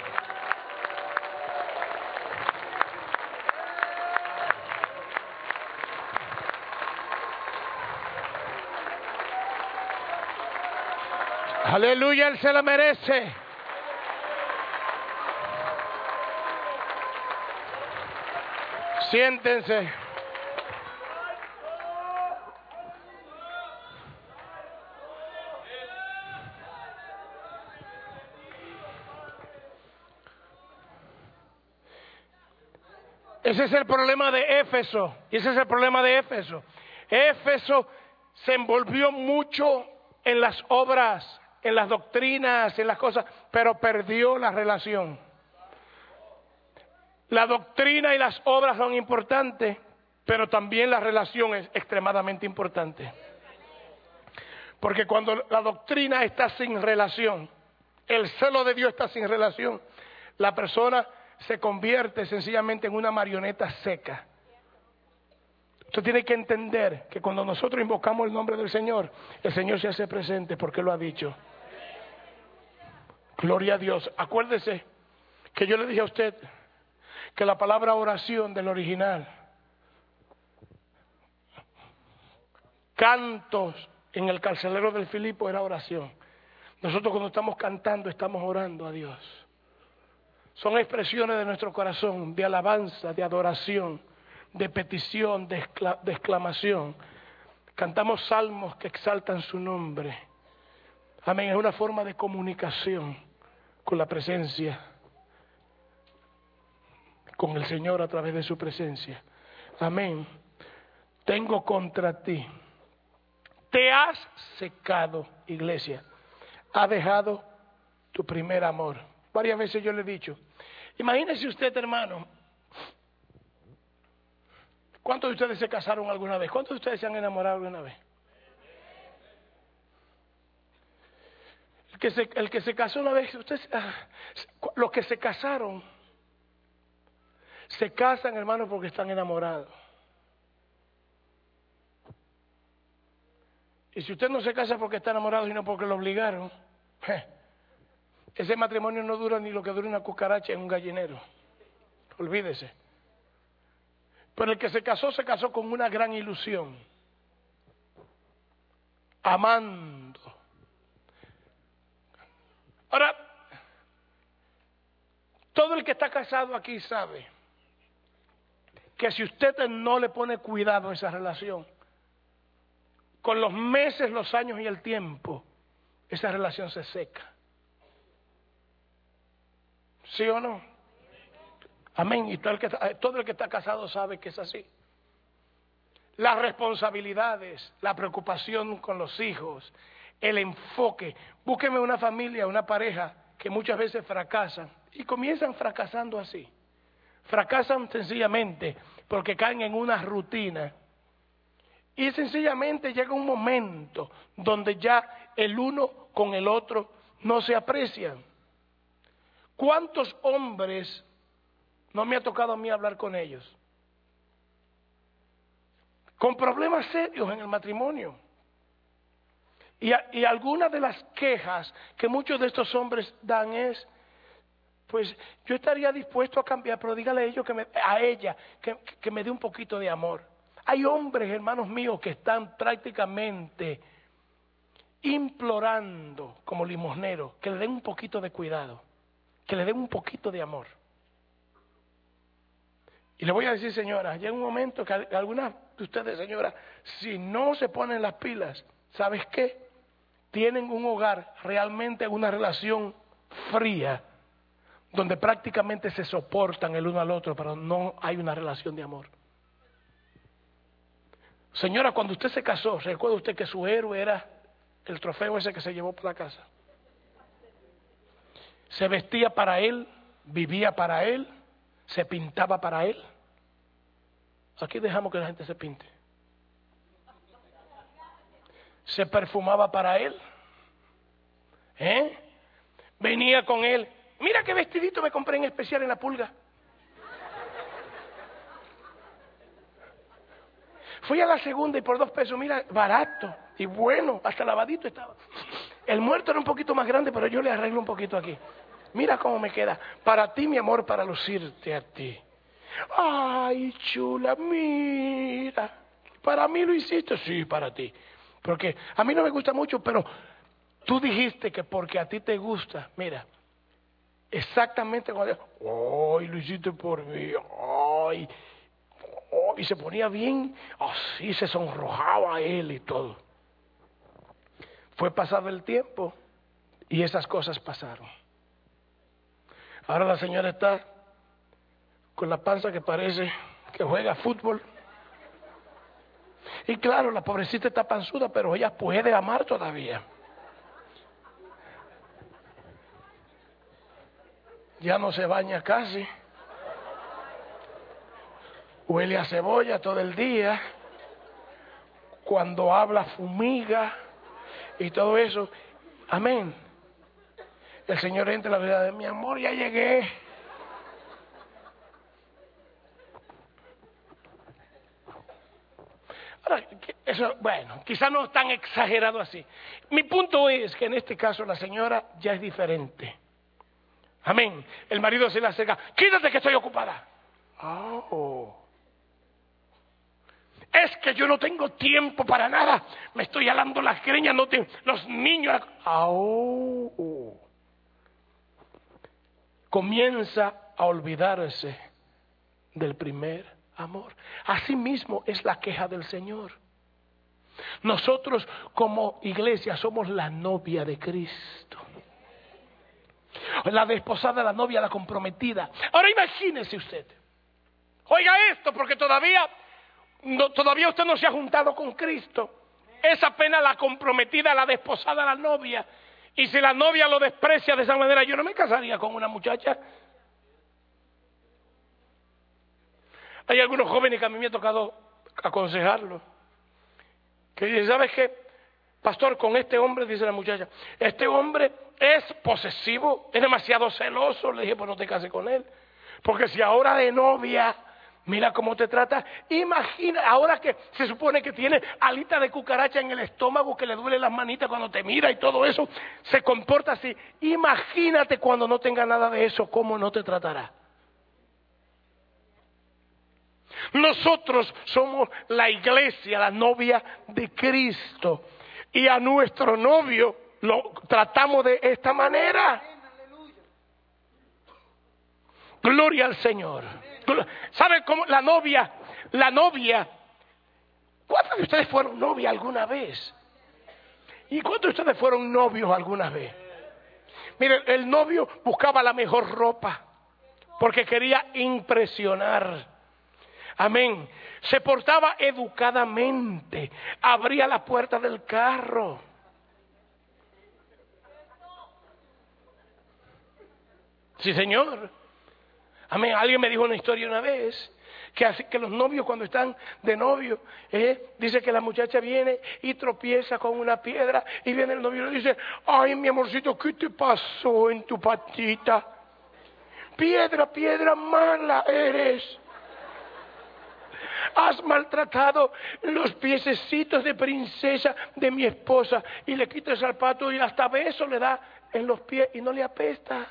Aleluya, Él se la merece. Siéntense. Ese es el problema de Éfeso. Y ese es el problema de Éfeso. Éfeso se envolvió mucho en las obras, en las doctrinas, en las cosas, pero perdió la relación. La doctrina y las obras son importantes, pero también la relación es extremadamente importante. Porque cuando la doctrina está sin relación, el celo de Dios está sin relación, la persona se convierte sencillamente en una marioneta seca. Usted tiene que entender que cuando nosotros invocamos el nombre del Señor, el Señor se hace presente porque lo ha dicho. Gloria a Dios. Acuérdese que yo le dije a usted que la palabra oración del original, cantos en el carcelero del Filipo, era oración. Nosotros cuando estamos cantando estamos orando a Dios. Son expresiones de nuestro corazón, de alabanza, de adoración, de petición, de, excla- de exclamación. Cantamos salmos que exaltan su nombre. Amén, es una forma de comunicación con la presencia, con el Señor a través de su presencia. Amén. Tengo contra ti. Te has secado, iglesia. Has dejado tu primer amor. Varias veces yo le he dicho, imagínese usted, hermano, ¿cuántos de ustedes se casaron alguna vez? ¿Cuántos de ustedes se han enamorado alguna vez? El que se, el que se casó una vez, ustedes, los que se casaron, se casan, hermano, porque están enamorados. Y si usted no se casa porque está enamorado, sino porque lo obligaron, ese matrimonio no dura ni lo que dura una cucaracha en un gallinero. Olvídese. Pero el que se casó, se casó con una gran ilusión. Amando. Ahora, todo el que está casado aquí sabe que si usted no le pone cuidado a esa relación, con los meses, los años y el tiempo, esa relación se seca. ¿Sí o no? Amén. Y todo el que está, todo el que está casado sabe que es así. Las responsabilidades, la preocupación con los hijos, el enfoque. Búsqueme una familia, una pareja que muchas veces fracasan y comienzan fracasando así. Fracasan sencillamente porque caen en una rutina. Y sencillamente llega un momento donde ya el uno con el otro no se aprecian. ¿Cuántos hombres no me ha tocado a mí hablar con ellos? Con problemas serios en el matrimonio. Y, a, y algunas de las quejas que muchos de estos hombres dan es, pues yo estaría dispuesto a cambiar, pero dígale a, ellos que me, a ella que, que me dé un poquito de amor. Hay hombres, hermanos míos, que están prácticamente implorando como limosneros que le den un poquito de cuidado, que le den un poquito de amor. Y le voy a decir, señora, llega un momento que algunas de ustedes, señora, si no se ponen las pilas, ¿sabes qué? Tienen un hogar, realmente una relación fría, donde prácticamente se soportan el uno al otro, pero no hay una relación de amor. Señora, cuando usted se casó, ¿recuerda usted que su héroe era el trofeo ese que se llevó por la casa? Se vestía para él, vivía para él, se pintaba para él. Aquí dejamos que la gente se pinte. Se perfumaba para él. ¿Eh? Venía con él. Mira qué vestidito me compré en especial en la Pulga. Fui a la segunda y por dos pesos, mira, barato y bueno, hasta lavadito estaba. El muerto era un poquito más grande, pero yo le arreglo un poquito aquí. Mira cómo me queda. Para ti, mi amor, para lucirte a ti. Ay, chula, mira. ¿Para mí lo hiciste? Sí, para ti. Porque a mí no me gusta mucho, pero tú dijiste que porque a ti te gusta, mira, exactamente cuando... Ay, lo hiciste por mí. Ay... Oh, y se ponía bien, así oh, se sonrojaba él y todo. Fue pasado el tiempo y esas cosas pasaron. Ahora la señora está con la panza que parece que juega fútbol. Y claro, la pobrecita está panzuda, pero ella puede amar todavía. Ya no se baña casi. Huele a cebolla todo el día. Cuando habla fumiga y todo eso. Amén. El Señor entra en la vida de mi amor, ya llegué. Ahora, eso, bueno, quizá no es tan exagerado así. Mi punto es que en este caso la señora ya es diferente. Amén. El marido se le acerca. Quítate que estoy ocupada. Oh. Es que yo no tengo tiempo para nada. Me estoy alando las greñas, no tengo, los niños. Oh. comienza a olvidarse del primer amor. Así mismo es la queja del Señor. Nosotros como iglesia somos la novia de Cristo, la desposada, la novia, la comprometida. Ahora imagínese usted, oiga esto, porque todavía, no, todavía usted no se ha juntado con Cristo. Es apenas la comprometida, la desposada, la novia. Y si la novia lo desprecia de esa manera, yo no me casaría con una muchacha. Hay algunos jóvenes que a mí me ha tocado aconsejarlos, que dicen, ¿sabes qué? Pastor, con este hombre, dice la muchacha, este hombre es posesivo, es demasiado celoso. Le dije, pues no te cases con él, porque si ahora de novia, mira cómo te trata. Imagina, ahora que se supone que tiene alita de cucaracha en el estómago, que le duele las manitas cuando te mira y todo eso, se comporta así. Imagínate cuando no tenga nada de eso, cómo no te tratará. Nosotros somos la iglesia, la novia de Cristo, y a nuestro novio lo tratamos de esta manera. Gloria al Señor. ¿Saben cómo la novia, la novia, cuántos de ustedes fueron novia alguna vez? ¿Y cuántos de ustedes fueron novios alguna vez? Miren, el novio buscaba la mejor ropa porque quería impresionar. Amén. Se portaba educadamente, abría la puerta del carro. Sí, señor. Amén. Alguien me dijo una historia una vez que así que los novios cuando están de novio, eh, dice que la muchacha viene y tropieza con una piedra y viene el novio y le dice, ay, mi amorcito, ¿qué te pasó en tu patita? Piedra, piedra mala eres. Has maltratado los piececitos de princesa de mi esposa, y le quita el zapato y hasta beso le da en los pies y no le apesta.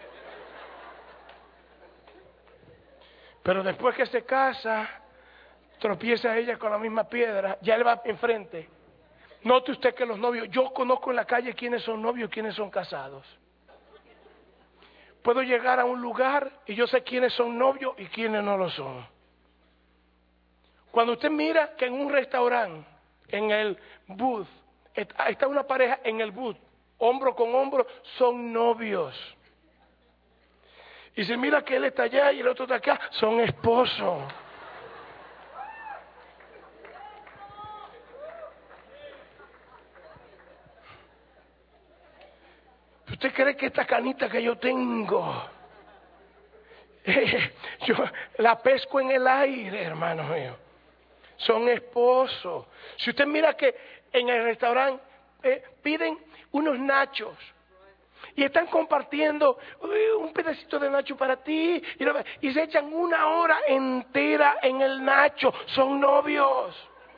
Pero después que se casa, tropieza ella con la misma piedra, ya él va enfrente. Note usted que los novios, yo conozco en la calle quiénes son novios y quiénes son casados. Puedo llegar a un lugar y yo sé quiénes son novios y quiénes no lo son. Cuando usted mira que en un restaurante, en el booth, está una pareja en el booth, hombro con hombro, son novios. Y se mira que él está allá y el otro está acá, son esposos. ¿Usted cree que esta canita que yo tengo, eh, yo la pesco en el aire, hermano mío? Son esposos. Si usted mira que en el restaurante eh, piden unos nachos y están compartiendo un pedacito de nacho para ti y, lo, y se echan una hora entera en el nacho, son novios.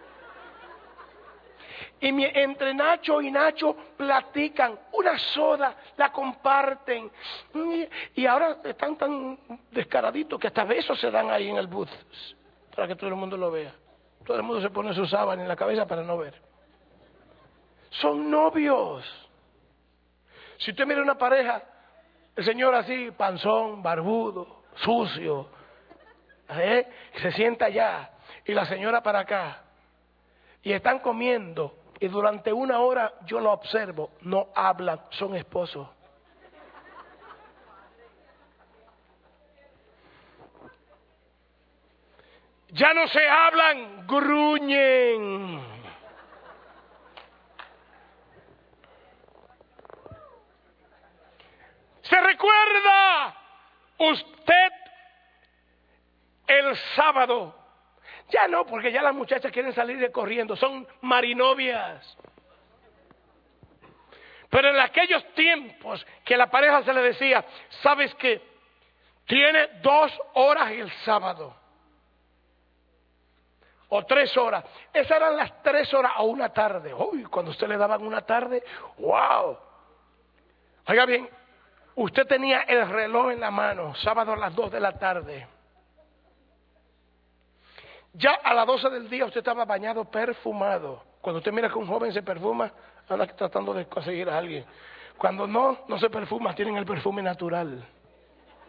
Y mi, entre Nacho y Nacho platican, una soda, la comparten. Y, y ahora están tan descaraditos que hasta besos se dan ahí en el booth, para que todo el mundo lo vea. Todo el mundo se pone su sábana en la cabeza para no ver. Son novios. Si usted mira una pareja, el señor así, panzón, barbudo, sucio, ¿eh? se sienta allá, y la señora para acá, y están comiendo, y durante una hora yo lo observo, no hablan, son esposos. Ya no se hablan, gruñen. ¿Se recuerda usted el sábado? Ya no, porque ya las muchachas quieren salir de corriendo, son marinovias. Pero en aquellos tiempos que la pareja se le decía, ¿sabes qué? Tiene dos horas el sábado. O tres horas. Esas eran las tres horas a una tarde. Uy, cuando usted le daban una tarde, ¡wow! Oiga bien, usted tenía el reloj en la mano, sábado a las dos de la tarde. Ya a las doce del día usted estaba bañado, perfumado. Cuando usted mira que un joven se perfuma, anda tratando de conseguir a alguien. Cuando no, no se perfuma, tienen el perfume natural.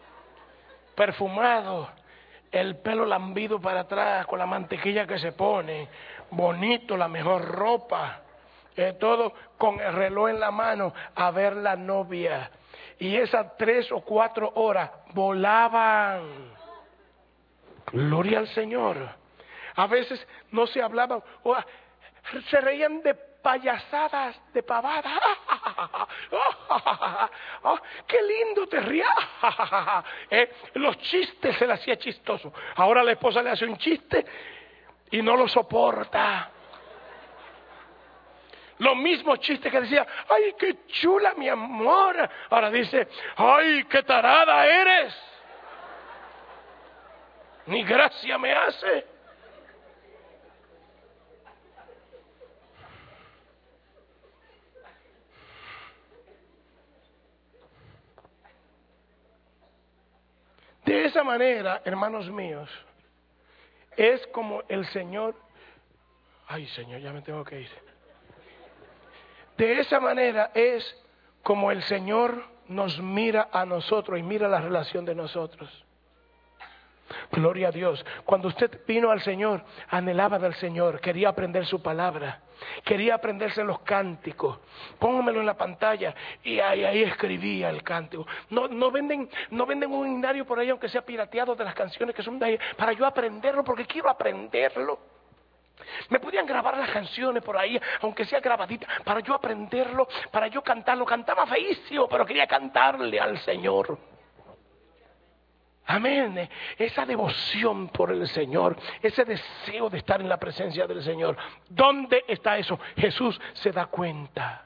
perfumado, el pelo lambido para atrás, con la mantequilla que se pone, bonito, la mejor ropa, eh, todo con el reloj en la mano, a ver la novia. Y esas tres o cuatro horas volaban. Gloria al Señor. A veces no se hablaban, o se reían de payasadas, de pavadas. Oh, ¡qué lindo te rías! eh, los chistes se le hacía chistoso. Ahora la esposa le hace un chiste y no lo soporta. Los mismos chistes que decía, ¡ay, qué chula mi amor! Ahora dice, ¡ay, qué tarada eres! Ni gracia me hace. De esa manera, hermanos míos, es como el Señor... Ay, Señor, ya me tengo que ir. De esa manera es como el Señor nos mira a nosotros y mira la relación de nosotros. Gloria a Dios. Cuando usted vino al Señor, anhelaba del Señor, quería aprender su palabra, quería aprenderse los cánticos. Póngamelo en la pantalla y ahí, ahí escribía el cántico. No, no venden, no venden un himnario por ahí, aunque sea pirateado, de las canciones que son de ahí, para yo aprenderlo, porque quiero aprenderlo. Me podían grabar las canciones por ahí, aunque sea grabadita, para yo aprenderlo, para yo cantarlo. Cantaba feísimo, pero quería cantarle al Señor. Amén. Esa devoción por el Señor, ese deseo de estar en la presencia del Señor. ¿Dónde está eso? Jesús se da cuenta.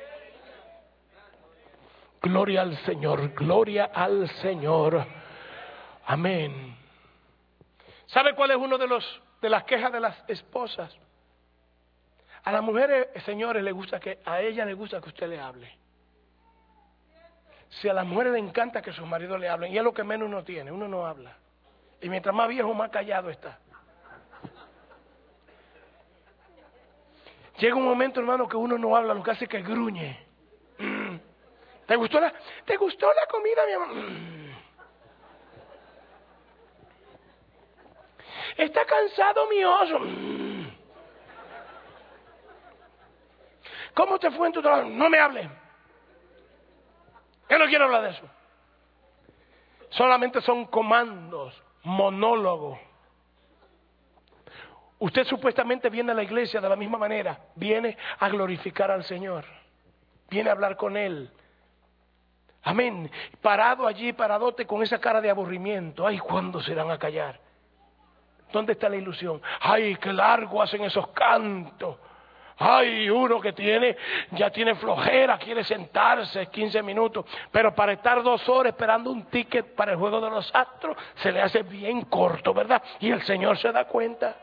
Gloria al Señor, gloria al Señor. Amén. ¿Sabe cuál es uno de los de las quejas de las esposas? A las mujeres, señores, le gusta que a ella le gusta que usted le hable. Si a las mujeres les encanta que sus maridos le hablen, y es lo que menos uno tiene, uno no habla. Y mientras más viejo, más callado está. Llega un momento, hermano, que uno no habla, lo que hace es que gruñe. ¿Te gustó la, ¿te gustó la comida, mi amor? ¿Está cansado mi oso? ¿Cómo te fue en tu trabajo? No me hable. Yo no quiero hablar de eso. Solamente son comandos, monólogos. Usted supuestamente viene a la iglesia de la misma manera. Viene a glorificar al Señor. Viene a hablar con Él. Amén. Parado allí, paradote, con esa cara de aburrimiento. Ay, ¿cuándo se irán a callar? ¿Dónde está la ilusión? Ay, qué largo hacen esos cantos. Ay, uno que tiene, ya tiene flojera, quiere sentarse quince minutos, pero para estar dos horas esperando un ticket para el juego de los astros, se le hace bien corto, ¿verdad? Y el Señor se da cuenta.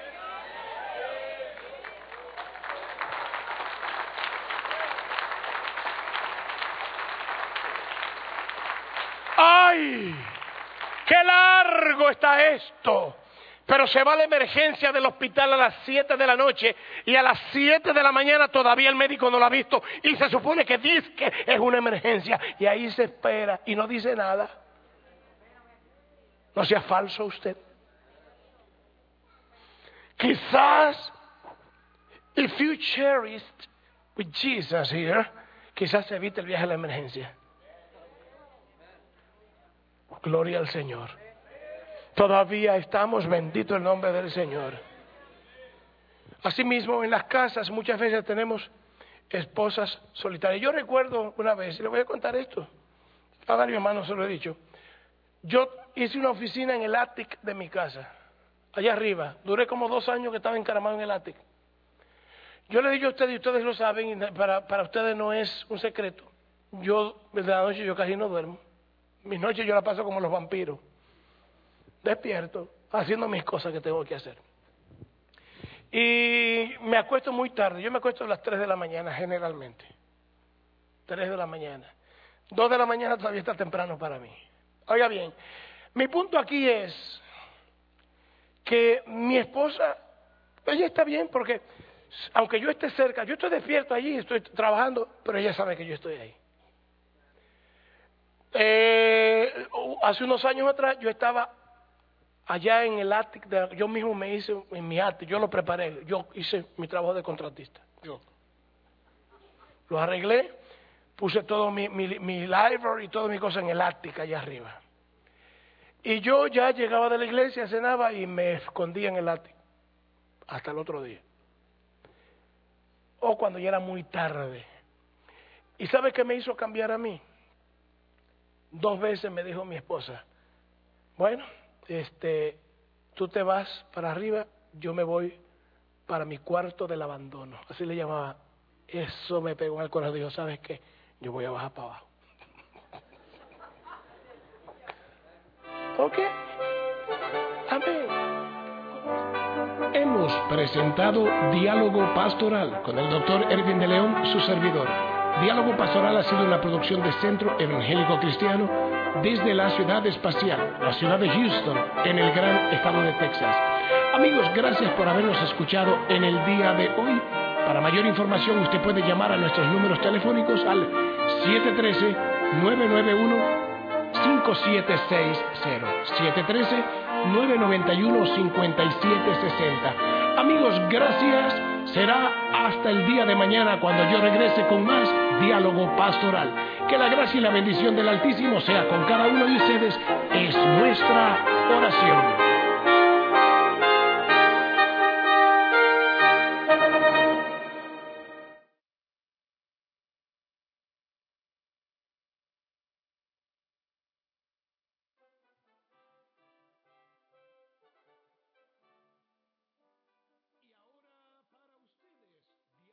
¡Ay! ¡Qué largo está esto! Pero se va a la emergencia del hospital a las siete de la noche y a las siete de la mañana todavía el médico no lo ha visto y se supone que dice que es una emergencia y ahí se espera y no dice nada. No sea falso usted. Quizás, if you cherished with Jesus here, quizás se evite el viaje a la emergencia. Gloria al Señor. Todavía estamos, bendito el nombre del Señor. Asimismo, en las casas muchas veces tenemos esposas solitarias. Yo recuerdo una vez, y le voy a contar esto, a varios hermanos se lo he dicho. Yo hice una oficina en el ático de mi casa, allá arriba. Duré como dos años que estaba encaramado en el ático. Yo le digo a ustedes, y ustedes lo saben, y para, para ustedes no es un secreto. Yo, desde la noche, yo casi no duermo. Mis noches yo las paso como los vampiros. Despierto, haciendo mis cosas que tengo que hacer. Y me acuesto muy tarde. Yo me acuesto a las tres de la mañana generalmente. tres de la mañana. dos de la mañana todavía está temprano para mí. Oiga bien, mi punto aquí es que mi esposa, ella está bien porque aunque yo esté cerca, yo estoy despierto allí, estoy trabajando, pero ella sabe que yo estoy ahí. Eh, hace unos años atrás yo estaba allá en el ático, de, yo mismo me hice en mi ático, yo lo preparé, yo hice mi trabajo de contratista, yo lo arreglé, puse todo mi, mi, mi library y todas mis cosas en el ático allá arriba. Y yo ya llegaba de la iglesia, cenaba y me escondía en el ático hasta el otro día. O cuando ya era muy tarde. ¿Y sabe qué me hizo cambiar a mí? Dos veces me dijo mi esposa, bueno, este, tú te vas para arriba, yo me voy para mi cuarto del abandono. Así le llamaba. Eso me pegó en el corazón. Dijo, ¿sabes qué? Yo voy a bajar para abajo. ¿Ok? Amén. Hemos presentado Diálogo Pastoral con el doctor Erwin de León, su servidor. Diálogo Pastoral ha sido una producción de Centro Evangélico Cristiano desde la ciudad espacial, la ciudad de Houston, en el gran estado de Texas. Amigos, gracias por habernos escuchado en el día de hoy. Para mayor información, usted puede llamar a nuestros números telefónicos al siete uno tres, nueve nueve uno, cinco siete seis cero, siete uno tres, nueve nueve uno, cinco siete seis cero. Amigos, gracias. Será hasta el día de mañana cuando yo regrese con más Diálogo Pastoral. Que la gracia y la bendición del Altísimo sea con cada uno de ustedes.